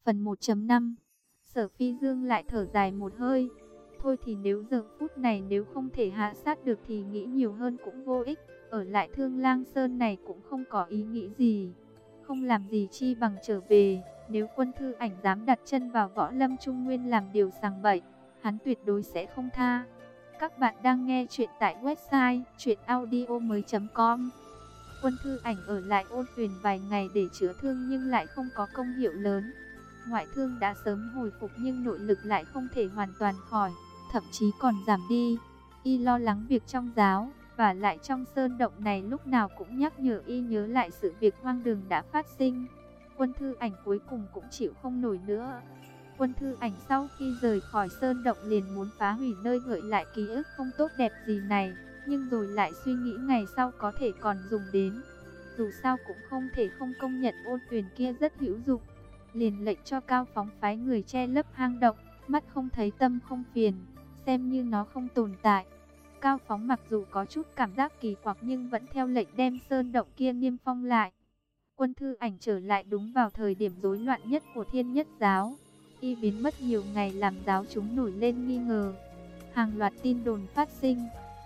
Phần 1.5. Sở Phi Dương lại thở dài một hơi. Thôi thì nếu giờ phút này nếu không thể hạ sát được thì nghĩ nhiều hơn cũng vô ích. Ở lại Thương Lang Sơn này cũng không có ý nghĩ gì. Không làm gì chi bằng trở về. Nếu Quân Thư Ảnh dám đặt chân vào Võ Lâm Trung Nguyên làm điều sằng bậy, hắn tuyệt đối sẽ không tha. Các bạn đang nghe chuyện tại website chuyenaudio.com. Quân Thư Ảnh ở lại Ôn Tuyền vài ngày để chữa thương nhưng lại không có công hiệu lớn. Ngoại thương đã sớm hồi phục nhưng nội lực lại không thể hoàn toàn khỏi, thậm chí còn giảm đi. Y lo lắng việc trong giáo, và lại trong sơn động này lúc nào cũng nhắc nhở y nhớ lại sự việc hoang đường đã phát sinh. Quân Thư Ảnh cuối cùng cũng chịu không nổi nữa. Quân Thư Ảnh sau khi rời khỏi sơn động liền muốn phá hủy nơi gợi lại ký ức không tốt đẹp gì này, nhưng rồi lại suy nghĩ ngày sau có thể còn dùng đến. Dù sao cũng không thể không công nhận Ôn Tuyền kia rất hữu dụng. Liền lệnh cho Cao Phóng phái người che lấp hang động, mắt không thấy tâm không phiền, xem như nó không tồn tại. Cao Phóng mặc dù có chút cảm giác kỳ quặc nhưng vẫn theo lệnh đem sơn động kia niêm phong lại. Quân Thư Ảnh trở lại đúng vào thời điểm rối loạn nhất của Thiên Nhất Giáo. Y biến mất nhiều ngày làm giáo chúng nổi lên nghi ngờ. Hàng loạt tin đồn phát sinh,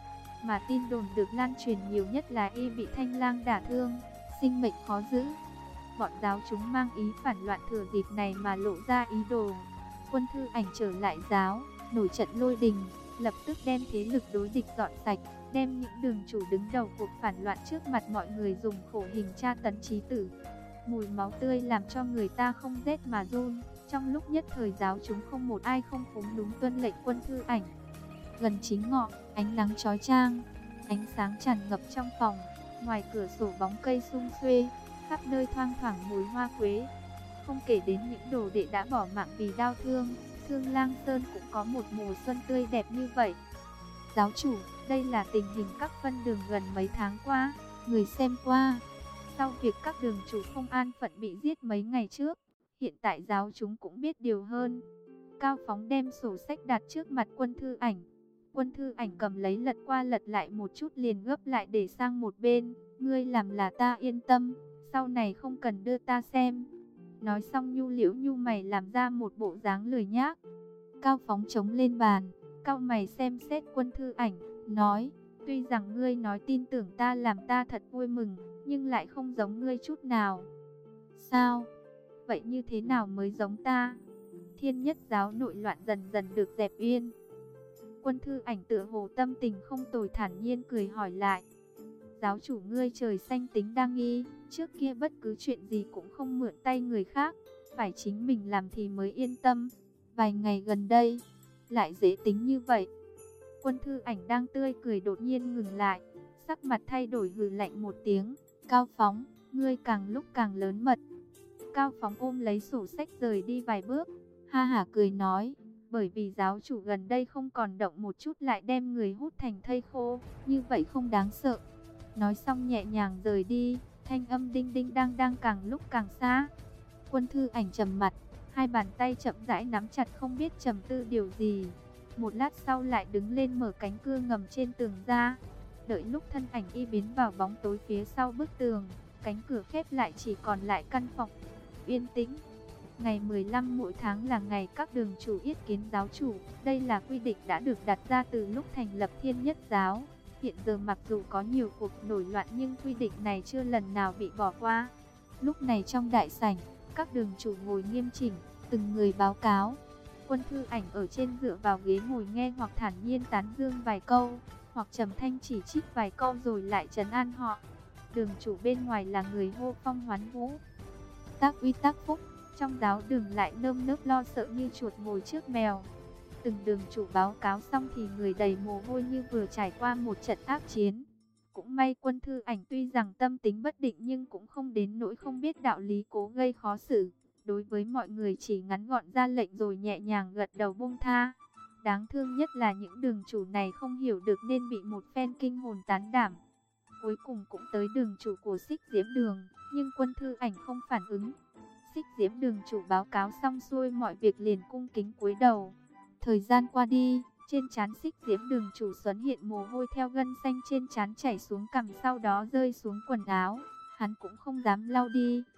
mà tin đồn được lan truyền nhiều nhất là y bị Thanh Lang đả thương, sinh mệnh khó giữ. Bọn giáo chúng mang ý phản loạn thừa dịp này mà lộ ra ý đồ. Quân Thư Ảnh trở lại giáo, nổi trận lôi đình, lập tức đem thế lực đối địch dọn sạch, đem những đường chủ đứng đầu cuộc phản loạn trước mặt mọi người dùng khổ hình tra tấn chí tử. Mùi máu tươi làm cho người ta không rét mà run. Trong lúc nhất thời giáo chúng không một ai không phúng đúng tuân lệnh Quân Thư Ảnh. Gần chính ngọ, ánh nắng chói chang, ánh sáng tràn ngập trong phòng. Ngoài cửa sổ bóng cây sum xuê, khắp nơi thoang thoảng mùi hoa quế. Không kể đến những đồ đệ đã bỏ mạng vì đau thương, Thương Lang Sơn cũng có một mùa xuân tươi đẹp như vậy. Giáo chủ, đây là tình hình các phân đường gần mấy tháng qua, người xem qua. Sau việc các đường chủ không an phận bị giết mấy ngày trước, hiện tại giáo chúng cũng biết điều hơn. Cao Phóng đem sổ sách đặt trước mặt Quân Thư Ảnh. Quân Thư Ảnh cầm lấy lật qua lật lại một chút liền gấp lại để sang một bên. Ngươi làm là ta yên tâm, sau này không cần đưa ta xem. Nói xong nhu liễu nhu mày làm ra một bộ dáng lười nhác. Cao Phóng chống lên bàn, cau mày xem xét Quân Thư Ảnh, nói: tuy rằng ngươi nói tin tưởng ta làm ta thật vui mừng, nhưng lại không giống ngươi chút nào. Sao? Vậy như thế nào mới giống ta? Thiên Nhất Giáo nội loạn dần dần được dẹp yên. Quân Thư Ảnh tựa hồ tâm tình không tồi thản nhiên cười hỏi lại. Giáo chủ ngươi trời xanh tính đa nghi, trước kia bất cứ chuyện gì cũng không mượn tay người khác, phải chính mình làm thì mới yên tâm. Vài ngày gần đây, lại dễ tính như vậy. Quân Thư Ảnh đang tươi cười đột nhiên ngừng lại, sắc mặt thay đổi hừ lạnh một tiếng. Cao Phóng, ngươi càng lúc càng lớn mật. Cao Phóng ôm lấy sổ sách rời đi vài bước, ha hả cười nói, bởi vì giáo chủ gần đây không còn động một chút lại đem người hút thành thây khô, như vậy không đáng sợ. Nói xong nhẹ nhàng rời đi, thanh âm đinh đinh đang đang càng lúc càng xa. Quân Thư Ảnh trầm mặt, hai bàn tay chậm rãi nắm chặt không biết trầm tư điều gì. Một lát sau lại đứng lên mở cánh cửa ngầm trên tường ra. Đợi lúc thân ảnh y biến vào bóng tối phía sau bức tường, cánh cửa khép lại chỉ còn lại căn phòng yên tĩnh. Ngày 15 mỗi tháng là ngày các đường chủ yết kiến giáo chủ. Đây là quy định đã được đặt ra từ lúc thành lập Thiên Nhất Giáo. Hiện giờ mặc dù có nhiều cuộc nổi loạn nhưng quy định này chưa lần nào bị bỏ qua. Lúc này trong đại sảnh, các đường chủ ngồi nghiêm chỉnh, từng người báo cáo. Quân Thư Ảnh ở trên dựa vào ghế ngồi nghe hoặc thản nhiên tán dương vài câu, hoặc trầm thanh chỉ trích vài câu rồi lại trấn an họ. Đường chủ bên ngoài là người hô phong hoán vũ, tác uy tác phúc. Trong giáo đường lại nơm nớp lo sợ như chuột ngồi trước mèo. Từng đường chủ báo cáo xong thì người đầy mồ hôi như vừa trải qua một trận ác chiến. Cũng may Quân Thư Ảnh tuy rằng tâm tính bất định nhưng cũng không đến nỗi không biết đạo lý cố gây khó xử. Đối với mọi người chỉ ngắn gọn ra lệnh rồi nhẹ nhàng gật đầu buông tha. Đáng thương nhất là những đường chủ này không hiểu được nên bị một phen kinh hồn tán đảm. Cuối cùng cũng tới đường chủ của Xích Diễm Đường, nhưng Quân Thư Ảnh không phản ứng. Xích Diễm Đường chủ báo cáo xong xuôi mọi việc liền cung kính cúi đầu. Thời gian qua đi, trên trán Xích Diễm Đường chủ xuất hiện mồ hôi theo gân xanh trên trán chảy xuống cằm sau đó rơi xuống quần áo. Hắn cũng không dám lau đi.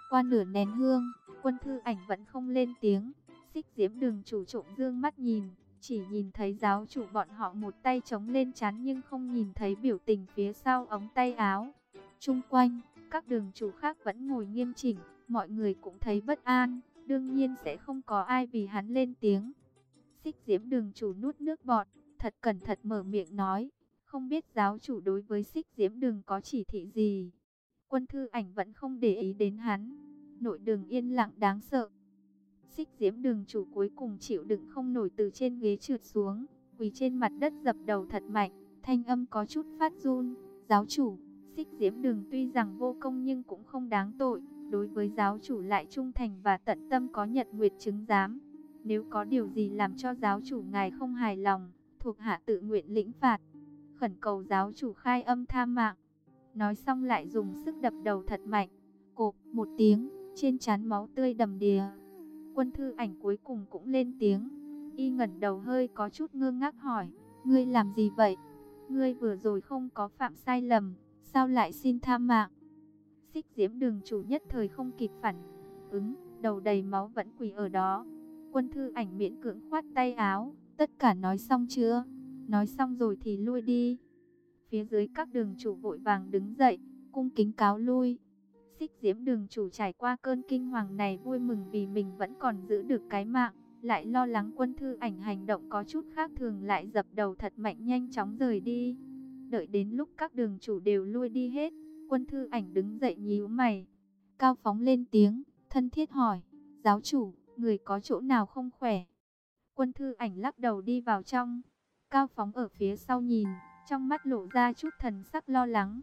Qua nửa nén hương, Quân Thư Ảnh vẫn không lên tiếng. Xích Diễm Đường chủ trộm dương mắt nhìn, chỉ nhìn thấy giáo chủ bọn họ một tay chống lên trán nhưng không nhìn thấy biểu tình phía sau ống tay áo. Chung quanh, các đường chủ khác vẫn ngồi nghiêm chỉnh, mọi người cũng thấy bất an, đương nhiên sẽ không có ai vì hắn lên tiếng. Xích Diễm Đường chủ nuốt nước bọt, thật cẩn thận mở miệng nói, không biết giáo chủ đối với Xích Diễm Đường có chỉ thị gì. Quân Thư Ảnh vẫn không để ý đến hắn, nội đường yên lặng đáng sợ. Xích Diễm Đường chủ cuối cùng chịu đựng không nổi từ trên ghế trượt xuống, quỳ trên mặt đất dập đầu thật mạnh, thanh âm có chút phát run. Giáo chủ, Xích Diễm Đường tuy rằng vô công nhưng cũng không đáng tội, đối với giáo chủ lại trung thành và tận tâm có nhật nguyệt chứng giám. Nếu có điều gì làm cho giáo chủ ngài không hài lòng, thuộc hạ tự nguyện lĩnh phạt. Khẩn cầu giáo chủ khai âm tha mạng. Nói xong lại dùng sức đập đầu thật mạnh. Cộp một tiếng, trên trán máu tươi đầm đìa. Quân Thư Ảnh cuối cùng cũng lên tiếng. Y ngẩng đầu hơi có chút ngơ ngác hỏi, ngươi làm gì vậy? Ngươi vừa rồi không có phạm sai lầm, sao lại xin tha mạng? Xích Diễm Đường chủ nhất thời không kịp phản ứng, đầu đầy máu vẫn quỳ ở đó. Quân Thư Ảnh miễn cưỡng khoát tay áo, tất cả nói xong chưa? Nói xong rồi thì lui đi. Phía dưới các đường chủ vội vàng đứng dậy, cung kính cáo lui. Xích Diễm Đường chủ trải qua cơn kinh hoàng này vui mừng vì mình vẫn còn giữ được cái mạng, lại lo lắng Quân Thư Ảnh hành động có chút khác thường lại dập đầu thật mạnh nhanh chóng rời đi. Đợi đến lúc các đường chủ đều lui đi hết, Quân Thư Ảnh đứng dậy nhíu mày. Cao Phóng lên tiếng, thân thiết hỏi, giáo chủ, người có chỗ nào không khỏe? Quân Thư Ảnh lắc đầu đi vào trong. Cao Phóng ở phía sau nhìn, trong mắt lộ ra chút thần sắc lo lắng.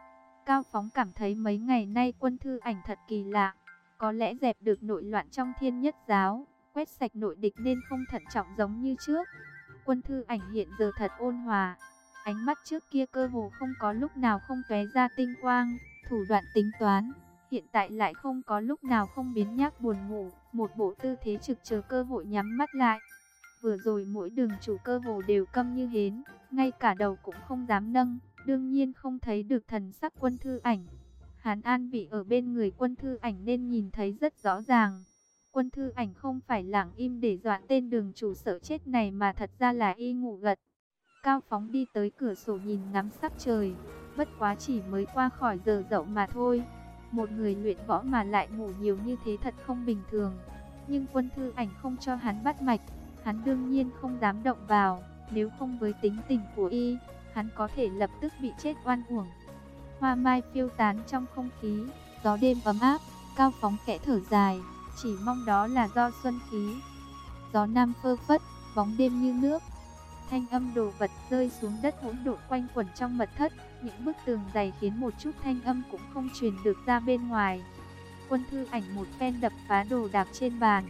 Cao Phóng cảm thấy mấy ngày nay Quân Thư Ảnh thật kỳ lạ, có lẽ dẹp được nội loạn trong Thiên Nhất giáo, quét sạch nội địch nên không thận trọng giống như trước. Quân Thư Ảnh hiện giờ thật ôn hòa, ánh mắt trước kia cơ hồ không có lúc nào không tóe ra tinh quang, thủ đoạn tính toán, hiện tại lại không có lúc nào không biến nhác buồn ngủ, một bộ tư thế trực chờ cơ hội nhắm mắt lại. Vừa rồi mỗi đường chủ cơ hồ đều câm như hến, ngay cả đầu cũng không dám nâng, đương nhiên không thấy được thần sắc Quân Thư Ảnh. Hắn an vị ở bên người Quân Thư Ảnh nên nhìn thấy rất rõ ràng. Quân Thư Ảnh không phải lặng im để dọa tên đường chủ sợ chết này mà thật ra là y ngủ gật. Cao Phóng đi tới cửa sổ nhìn ngắm sắc trời, bất quá chỉ mới qua khỏi giờ dậu mà thôi. Một người luyện võ mà lại ngủ nhiều như thế thật không bình thường. Nhưng Quân Thư Ảnh không cho hắn bắt mạch, hắn đương nhiên không dám động vào, nếu không với tính tình của y, hắn có thể lập tức bị chết oan uổng. Hoa mai phiêu tán trong không khí, gió đêm ấm áp, Cao Phóng khẽ thở dài, chỉ mong đó là do xuân khí. Gió nam phơ phất, bóng đêm như nước. Thanh âm đồ vật rơi xuống đất hỗn độn quanh quẩn trong mật thất, những bức tường dày khiến một chút thanh âm cũng không truyền được ra bên ngoài. Quân Thư Ảnh một phen đập phá đồ đạc trên bàn,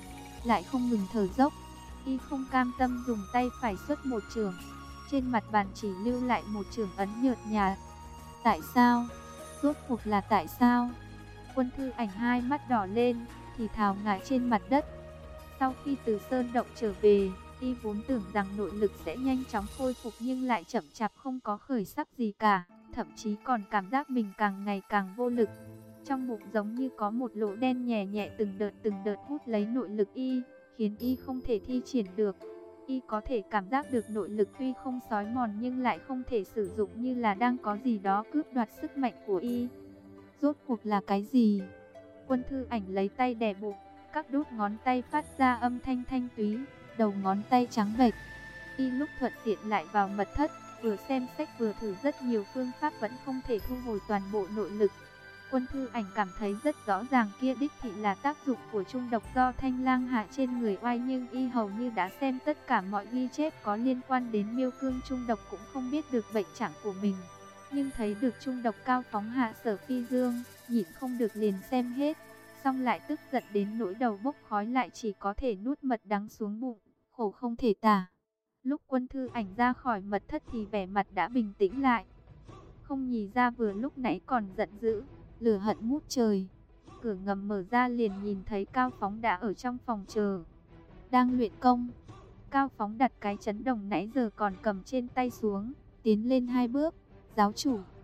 lại không ngừng thở dốc. Y không cam tâm dùng tay phải xuất một chưởng, trên mặt bàn chỉ lưu lại một chưởng ấn nhợt nhạt. Tại sao? Rốt cuộc là tại sao? Quân Thư Ảnh hai mắt đỏ lên, thì thào ngã trên mặt đất. Sau khi từ sơn động trở về, y vốn tưởng rằng nội lực sẽ nhanh chóng khôi phục nhưng lại chậm chạp không có khởi sắc gì cả, thậm chí còn cảm giác mình càng ngày càng vô lực. Trong bụng giống như có một lỗ đen nhẹ nhẹ từng đợt hút lấy nội lực y, khiến y không thể thi triển được. Y có thể cảm giác được nội lực tuy không xói mòn nhưng lại không thể sử dụng, như là đang có gì đó cướp đoạt sức mạnh của y. Rốt cuộc là cái gì? Quân Thư Ảnh lấy tay đè bụng, các đốt ngón tay phát ra âm thanh thanh túy, đầu ngón tay trắng bệch. Y lúc thuận tiện lại vào mật thất, vừa xem sách vừa thử rất nhiều phương pháp vẫn không thể thu hồi toàn bộ nội lực. Quân Thư Ảnh cảm thấy rất rõ ràng kia đích thị là tác dụng của trung độc do Thanh Lang hạ trên người oai, nhưng y hầu như đã xem tất cả mọi ghi chép có liên quan đến miêu cương trung độc cũng không biết được bệnh trạng của mình. Nhưng thấy được trung độc Cao Phóng hạ Sở Phi Dương, nhịn không được liền xem hết, xong lại tức giận đến nỗi đầu bốc khói, lại chỉ có thể nuốt mật đắng xuống bụng, khổ không thể tả. Lúc Quân Thư Ảnh ra khỏi mật thất thì vẻ mặt đã bình tĩnh lại, không nhì ra vừa lúc nãy còn giận dữ, lửa hận ngút trời. Cửa ngầm mở ra liền nhìn thấy Cao Phóng đã ở trong phòng chờ, đang luyện công. Cao Phóng đặt cái chấn đồng nãy giờ còn cầm trên tay xuống, tiến lên hai bước. Giáo chủ,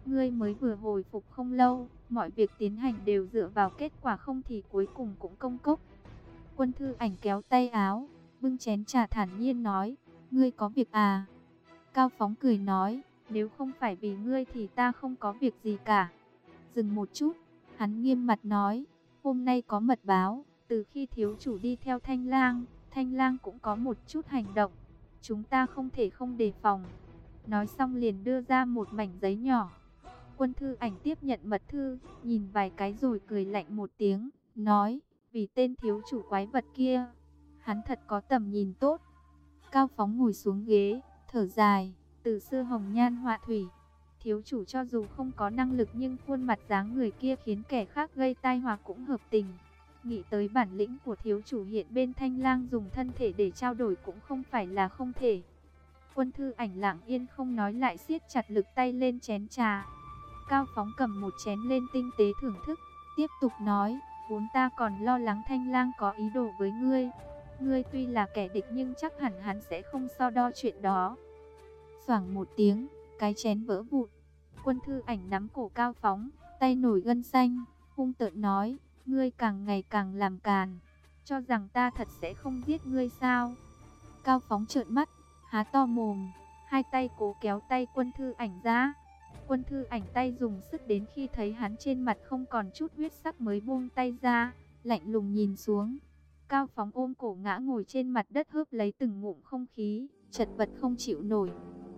Ngươi mới vừa hồi phục không lâu, mọi việc tiến hành đều dựa vào kết quả, không thì cuối cùng cũng công cốc. Quân Thư Ảnh kéo tay áo, bưng chén trà thản nhiên nói, ngươi có việc à? Cao Phóng cười nói, nếu không phải vì ngươi thì ta không có việc gì cả. Dừng một chút, hắn nghiêm mặt nói, hôm nay có mật báo, từ khi thiếu chủ đi theo Thanh Lang cũng có một chút hành động. Chúng ta không thể không đề phòng. Nói xong liền đưa ra một mảnh giấy nhỏ. Quân Thư Ảnh tiếp nhận mật thư, nhìn vài cái rồi cười lạnh một tiếng, nói, vì tên thiếu chủ quái vật kia, hắn thật có tầm nhìn tốt. Cao Phóng ngồi xuống ghế, thở dài, từ xưa hồng nhan họa thủy. Thiếu chủ cho dù không có năng lực nhưng khuôn mặt dáng người kia khiến kẻ khác gây tai họa cũng hợp tình. Nghĩ tới bản lĩnh của thiếu chủ hiện bên Thanh Lang dùng thân thể để trao đổi cũng không phải là không thể. Quân Thư Ảnh lặng yên không nói, lại siết chặt lực tay lên chén trà. Cao Phóng cầm một chén lên tinh tế thưởng thức, tiếp tục nói, vốn ta còn lo lắng Thanh Lang có ý đồ với ngươi. Ngươi tuy là kẻ địch nhưng chắc hẳn hắn sẽ không so đo chuyện đó. Xoảng một tiếng, cái chén vỡ vụn. Quân Thư Ảnh nắm cổ Cao Phóng, tay nổi gân xanh, hung tợn nói, ngươi càng ngày càng làm càn, cho rằng ta thật sẽ không giết ngươi sao? Cao Phóng trợn mắt, há to mồm, hai tay cố kéo tay Quân Thư Ảnh ra. Quân Thư Ảnh tay dùng sức đến khi thấy hắn trên mặt không còn chút huyết sắc mới buông tay ra, lạnh lùng nhìn xuống. Cao Phóng ôm cổ ngã ngồi trên mặt đất, hớp lấy từng ngụm không khí, chật vật không chịu nổi.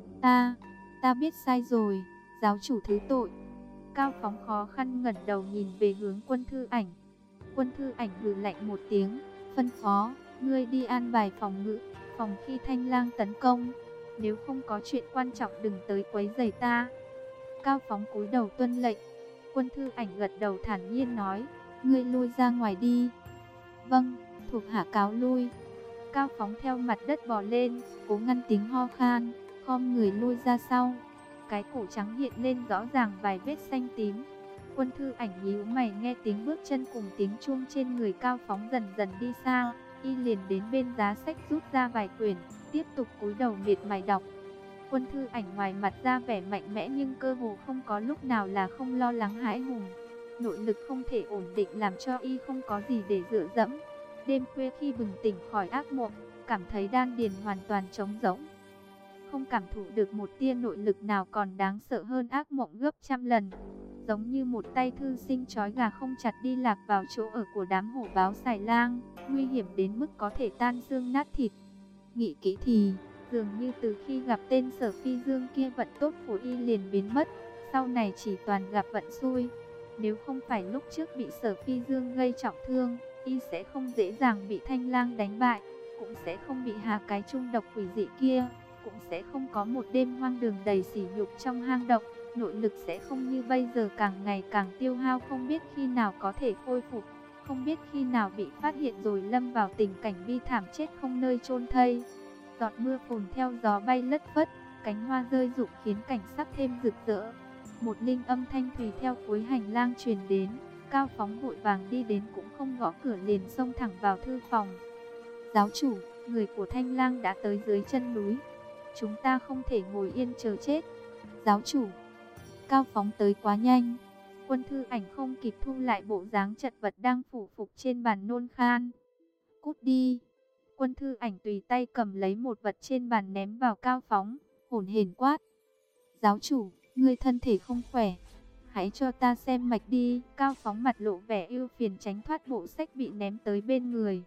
Ta biết sai rồi, giáo chủ thứ tội. Cao Phóng khó khăn ngẩng đầu nhìn về hướng Quân Thư Ảnh. Quân Thư Ảnh hừ lạnh một tiếng, phân phó, ngươi đi an bài phòng khi Thanh Lang tấn công. Nếu không có chuyện quan trọng đừng tới quấy rầy ta. Cao Phóng cúi đầu tuân lệnh. Quân Thư Ảnh gật đầu thản nhiên nói, ngươi lui ra ngoài đi. Vâng, thuộc hạ cáo lui. Cao Phóng theo mặt đất bò lên, cố ngăn tiếng ho khan, khom người lui ra sau. Cái cổ trắng hiện lên rõ ràng vài vết xanh tím. Quân Thư Ảnh nhíu mày, nghe tiếng bước chân cùng tiếng chuông trên người Cao Phóng dần dần đi xa, y liền đến bên giá sách rút ra vài quyển, tiếp tục cúi đầu miệt mài đọc. Quân Thư Ảnh ngoài mặt ra vẻ mạnh mẽ nhưng cơ hồ không có lúc nào là không lo lắng hãi hùng. Nội lực không thể ổn định làm cho y không có gì để dựa dẫm. Đêm khuya khi bừng tỉnh khỏi ác mộng, cảm thấy đan điền hoàn toàn trống rỗng. Không cảm thụ được một tia nội lực nào còn đáng sợ hơn ác mộng gấp trăm lần. Giống như một tay thư sinh trói gà không chặt đi lạc vào chỗ ở của đám hổ báo xài lang, nguy hiểm đến mức có thể tan xương nát thịt. Nghĩ kỹ thì, dường như từ khi gặp tên Sở Phi Dương kia vận tốt của y liền biến mất, sau này chỉ toàn gặp vận xui. Nếu không phải lúc trước bị Sở Phi Dương gây trọng thương, y sẽ không dễ dàng bị Thanh Lang đánh bại, cũng sẽ không bị hạ cái chung độc quỷ dị kia, cũng sẽ không có một đêm hoang đường đầy sỉ nhục trong hang động. Nội lực sẽ không như bây giờ càng ngày càng tiêu hao, không biết khi nào có thể khôi phục, không biết khi nào bị phát hiện rồi lâm vào tình cảnh bi thảm chết không nơi chôn thây. Giọt mưa phùn theo gió bay lất phất, cánh hoa rơi rụng khiến cảnh sắc thêm rực rỡ. Một linh âm thanh thùy theo cuối hành lang truyền đến. Cao Phóng vội vàng đi đến, cũng không gõ cửa liền xông thẳng vào thư phòng. Giáo chủ, người của Thanh Lang đã tới dưới chân núi. Chúng ta không thể ngồi yên chờ chết. Giáo chủ. Cao Phóng tới quá nhanh. Quân Thư Ảnh không kịp thu lại bộ dáng chật vật đang phủ phục trên bàn nôn khan. Cút đi. Quân Thư Ảnh tùy tay cầm lấy một vật trên bàn ném vào Cao Phóng, hổn hển quát. Giáo chủ, ngươi thân thể không khỏe. Hãy cho ta xem mạch đi. Cao Phóng mặt lộ vẻ ưu phiền tránh thoát bộ sách bị ném tới bên người.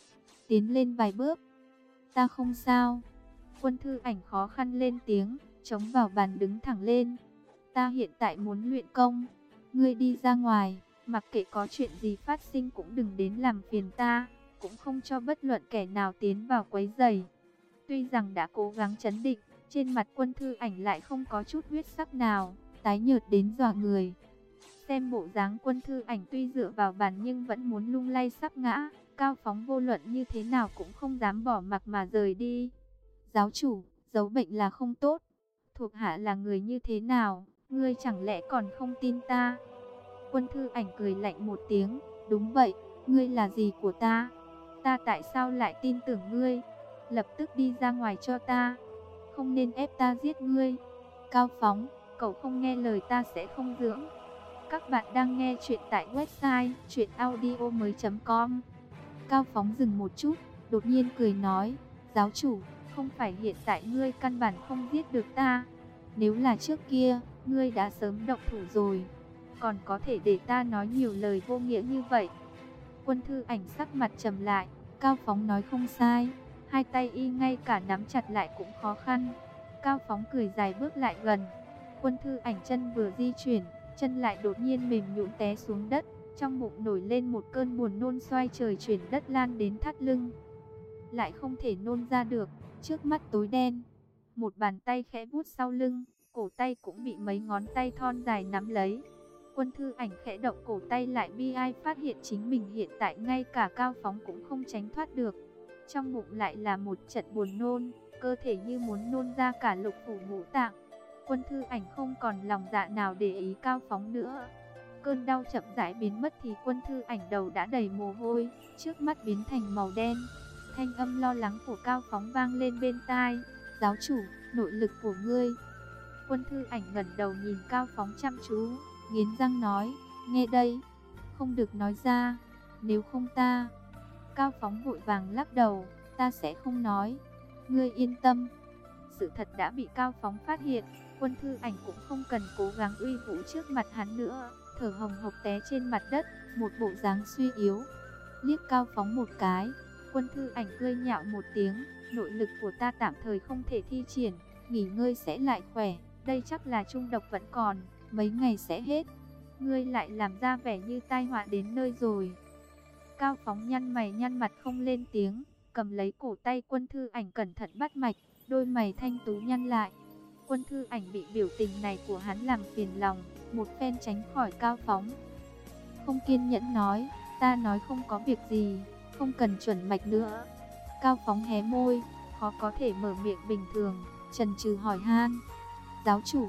Tiến lên vài bước. Ta không sao. Quân Thư Ảnh khó khăn lên tiếng, chống vào bàn đứng thẳng lên. Ta hiện tại muốn luyện công. Ngươi đi ra ngoài, mặc kệ có chuyện gì phát sinh cũng đừng đến làm phiền ta, cũng không cho bất luận kẻ nào tiến vào quấy rầy. Tuy rằng đã cố gắng trấn định, trên mặt Quân Thư Ảnh lại không có chút huyết sắc nào, tái nhợt đến dọa người. Xem bộ dáng Quân Thư Ảnh tuy dựa vào bàn nhưng vẫn muốn lung lay sắp ngã, Cao Phóng vô luận như thế nào cũng không dám bỏ mặc mà rời đi. Giáo chủ, giấu bệnh là không tốt. Thuộc hạ là người như thế nào, ngươi chẳng lẽ còn không tin ta? Quân Thư Ảnh cười lạnh một tiếng, đúng vậy, ngươi là gì của ta? Ta tại sao lại tin tưởng ngươi? Lập tức đi ra ngoài cho ta, không nên ép ta giết ngươi. Cao Phóng, cậu không nghe lời ta sẽ không dưỡng. Các bạn đang nghe chuyện tại website chuyenaudio.com. Cao Phóng dừng một chút, đột nhiên cười nói, giáo chủ, không phải hiện tại ngươi căn bản không giết được ta. Nếu là trước kia, ngươi đã sớm động thủ rồi. Còn có thể để ta nói nhiều lời vô nghĩa như vậy. Quân Thư Ảnh sắc mặt trầm lại, Cao Phóng nói không sai. Hai tay y ngay cả nắm chặt lại cũng khó khăn. Cao Phóng cười dài bước lại gần. Quân Thư Ảnh chân vừa di chuyển, chân lại đột nhiên mềm nhũn té xuống đất. Trong bụng nổi lên một cơn buồn nôn xoay trời chuyển đất lan đến thắt lưng. Lại không thể nôn ra được, trước mắt tối đen. Một bàn tay khẽ vuốt sau lưng, cổ tay cũng bị mấy ngón tay thon dài nắm lấy. Quân Thư Ảnh khẽ động cổ tay lại, bi ai phát hiện chính mình hiện tại ngay cả Cao Phóng cũng không tránh thoát được. Trong bụng lại là một trận buồn nôn, cơ thể như muốn nôn ra cả lục phủ ngũ tạng. Quân Thư Ảnh không còn lòng dạ nào để ý Cao Phóng nữa. Cơn đau chậm rãi biến mất thì Quân Thư Ảnh đầu đã đầy mồ hôi, trước mắt biến thành màu đen. Thanh âm lo lắng của Cao Phóng vang lên bên tai, giáo chủ, nội lực của ngươi. Quân Thư Ảnh ngẩng đầu nhìn Cao Phóng chăm chú, nghiến răng nói, nghe đây, không được nói ra, nếu không ta. Cao Phóng vội vàng lắc đầu, ta sẽ không nói, ngươi yên tâm. Sự thật đã bị Cao Phóng phát hiện, Quân Thư Ảnh cũng không cần cố gắng uy vũ trước mặt hắn nữa, thở hồng hộc té trên mặt đất, một bộ dáng suy yếu. Liếc Cao Phóng một cái, Quân Thư Ảnh cười nhạo một tiếng, nội lực của ta tạm thời không thể thi triển, nghỉ ngơi sẽ lại khỏe, đây chắc là trung độc vẫn còn, mấy ngày sẽ hết. Ngươi lại làm ra vẻ như tai họa đến nơi rồi. Cao Phóng nhăn mày nhăn mặt không lên tiếng, cầm lấy cổ tay Quân Thư Ảnh cẩn thận bắt mạch, đôi mày thanh tú nhăn lại. Quân Thư Ảnh bị biểu tình này của hắn làm phiền lòng, một phen tránh khỏi Cao Phóng. Không kiên nhẫn nói, ta nói không có việc gì, không cần chuẩn mạch nữa. Cao Phóng hé môi, khó có thể mở miệng bình thường, chần chừ hỏi han. Giáo chủ,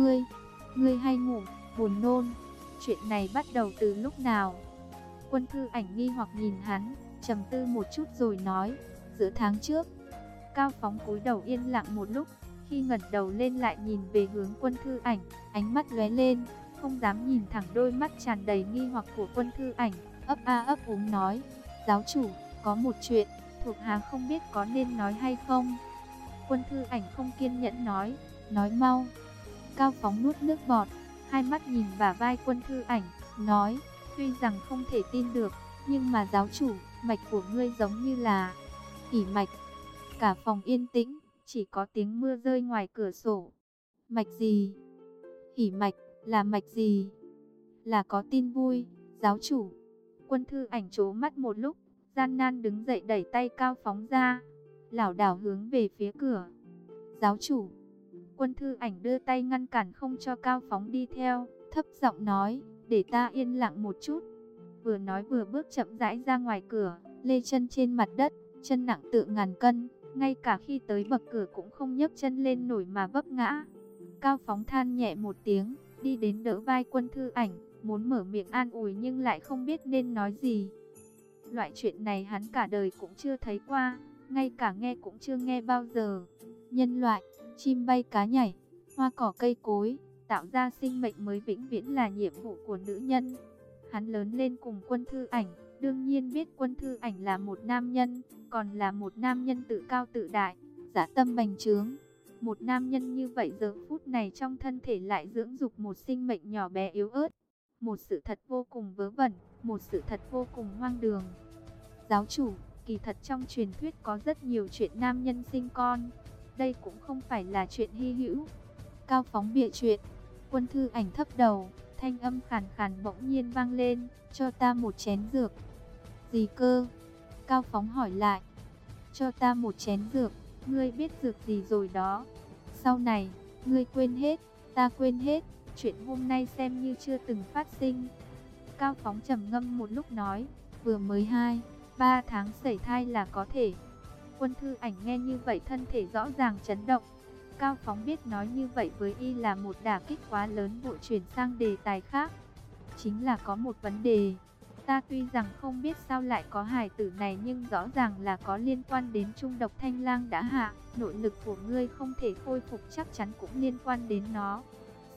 ngươi hay ngủ, buồn nôn, chuyện này bắt đầu từ lúc nào? Quân Thư Ảnh nghi hoặc nhìn hắn, trầm tư một chút rồi nói, giữa tháng trước. Cao Phóng cúi đầu yên lặng một lúc, khi ngẩng đầu lên lại nhìn về hướng Quân Thư Ảnh, ánh mắt lóe lên, không dám nhìn thẳng đôi mắt tràn đầy nghi hoặc của Quân Thư Ảnh, ấp a ấp úng nói, giáo chủ, có một chuyện, thuộc hạ không biết có nên nói hay không. Quân Thư Ảnh không kiên nhẫn nói mau. Cao Phóng nuốt nước bọt, hai mắt nhìn vào vai Quân Thư Ảnh, nói, tuy rằng không thể tin được, nhưng mà giáo chủ, mạch của ngươi giống như là ỉ mạch. Cả phòng yên tĩnh, chỉ có tiếng mưa rơi ngoài cửa sổ. Mạch gì? Ỉ mạch, là mạch gì? Là có tin vui, giáo chủ. Quân Thư Ảnh trố mắt một lúc, gian nan đứng dậy đẩy tay Cao Phóng ra, lảo đảo hướng về phía cửa. Giáo chủ. Quân Thư Ảnh đưa tay ngăn cản không cho Cao Phóng đi theo, thấp giọng nói, để ta yên lặng một chút. Vừa nói vừa bước chậm rãi ra ngoài cửa, lê chân trên mặt đất, chân nặng tựa ngàn cân, ngay cả khi tới bậc cửa cũng không nhấc chân lên nổi mà vấp ngã. Cao Phóng than nhẹ một tiếng, đi đến đỡ vai Quân Thư Ảnh, muốn mở miệng an ủi nhưng lại không biết nên nói gì. Loại chuyện này hắn cả đời cũng chưa thấy qua, ngay cả nghe cũng chưa nghe bao giờ. Nhân loại, chim bay cá nhảy, hoa cỏ cây cối, tạo ra sinh mệnh mới vĩnh viễn là nhiệm vụ của nữ nhân. Hắn lớn lên cùng Quân Thư Ảnh, đương nhiên biết Quân Thư Ảnh là một nam nhân, còn là một nam nhân tự cao tự đại, dã tâm bành trướng. Một nam nhân như vậy giờ phút này trong thân thể lại dưỡng dục một sinh mệnh nhỏ bé yếu ớt. Một sự thật vô cùng vớ vẩn, một sự thật vô cùng hoang đường. Giáo chủ, kỳ thật trong truyền thuyết có rất nhiều chuyện nam nhân sinh con. Đây cũng không phải là chuyện hy hữu. Cao Phóng bịa chuyện. Quân Thư Ảnh thấp đầu, thanh âm khàn khàn bỗng nhiên vang lên, cho ta một chén dược. Gì cơ? Cao Phóng hỏi lại. Cho ta một chén dược, ngươi biết dược gì rồi đó. Sau này, ngươi quên hết, ta quên hết, chuyện hôm nay xem như chưa từng phát sinh. Cao Phóng trầm ngâm một lúc nói, vừa mới 2-3 tháng sẩy thai là có thể. Quân Thư Ảnh nghe như vậy thân thể rõ ràng chấn động. Cao Phóng biết nói như vậy với y là một đả kích quá lớn, vội chuyển sang đề tài khác. Chính là có một vấn đề. Ta tuy rằng không biết sao lại có hài tử này, nhưng rõ ràng là có liên quan đến trung độc Thanh Lang đã hạ. Nội lực của ngươi không thể khôi phục chắc chắn cũng liên quan đến nó.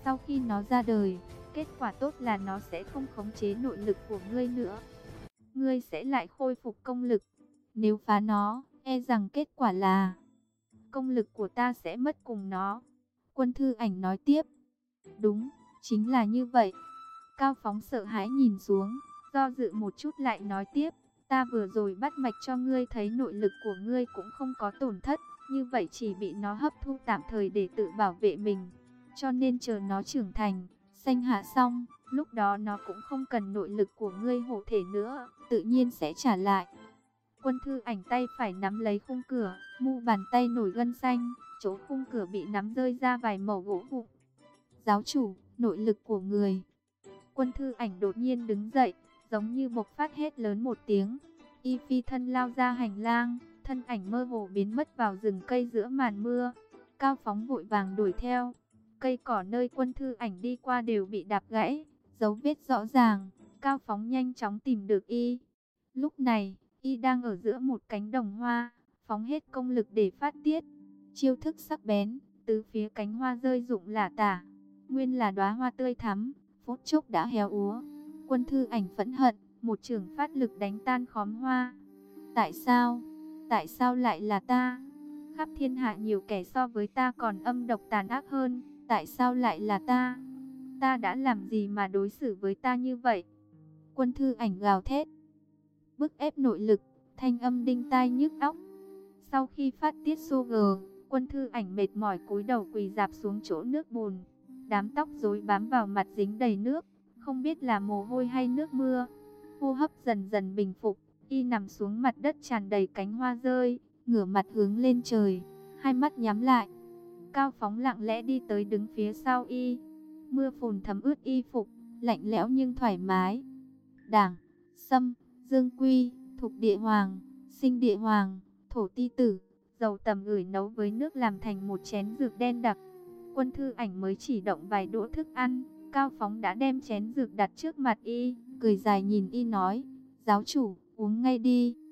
Sau khi nó ra đời, kết quả tốt là nó sẽ không khống chế nội lực của ngươi nữa. Ngươi sẽ lại khôi phục công lực. Nếu phá nó, e rằng kết quả là công lực của ta sẽ mất cùng nó. Quân Thư Ảnh nói tiếp. Đúng, chính là như vậy. Cao Phóng sợ hãi nhìn xuống, do dự một chút lại nói tiếp. Ta vừa rồi bắt mạch cho ngươi thấy nội lực của ngươi cũng không có tổn thất. Như vậy chỉ bị nó hấp thu tạm thời để tự bảo vệ mình. Cho nên chờ nó trưởng thành, sanh hạ xong, lúc đó nó cũng không cần nội lực của ngươi hộ thể nữa, tự nhiên sẽ trả lại. Quân Thư Ảnh tay phải nắm lấy khung cửa, mu bàn tay nổi gân xanh, chỗ khung cửa bị nắm rơi ra vài mẩu gỗ vụn. Giáo chủ, nội lực của người. Quân Thư Ảnh đột nhiên đứng dậy, giống như bộc phát hết lớn một tiếng. Y phi thân lao ra hành lang, thân ảnh mơ hồ biến mất vào rừng cây giữa màn mưa. Cao Phóng vội vàng đuổi theo. Cây cỏ nơi Quân Thư Ảnh đi qua đều bị đạp gãy, dấu vết rõ ràng. Cao Phóng nhanh chóng tìm được y. Lúc này, y đang ở giữa một cánh đồng hoa, phóng hết công lực để phát tiết. Chiêu thức sắc bén, tứ phía cánh hoa rơi rụng lả tả. Nguyên là đóa hoa tươi thắm, phút chốc đã héo úa. Quân Thư Ảnh phẫn hận, một chưởng phát lực đánh tan khóm hoa. Tại sao? Tại sao lại là ta? Khắp thiên hạ nhiều kẻ so với ta còn âm độc tàn ác hơn. Tại sao lại là ta? Ta đã làm gì mà đối xử với ta như vậy? Quân Thư Ảnh gào thét, bức ép nội lực, thanh âm đinh tai nhức óc. Sau khi phát tiết xô gờ, Quân Thư Ảnh mệt mỏi cúi đầu quỳ rạp xuống chỗ nước bùn. Đám tóc rối bám vào mặt dính đầy nước, không biết là mồ hôi hay nước mưa. Hô hấp dần dần bình phục, y nằm xuống mặt đất tràn đầy cánh hoa rơi, ngửa mặt hướng lên trời, hai mắt nhắm lại. Cao Phóng lặng lẽ đi tới đứng phía sau y. Mưa phùn thấm ướt y phục, lạnh lẽo nhưng thoải mái. Đảng, Sâm, Dương Quy, Thục Địa Hoàng, Sinh Địa Hoàng, Thổ Ti Tử, dầu tầm gửi nấu với nước làm thành một chén dược đen đặc. Quân Thư Ảnh mới chỉ động vài đũa thức ăn, Cao Phóng đã đem chén dược đặt trước mặt y, cười dài nhìn y nói, giáo chủ, uống ngay đi.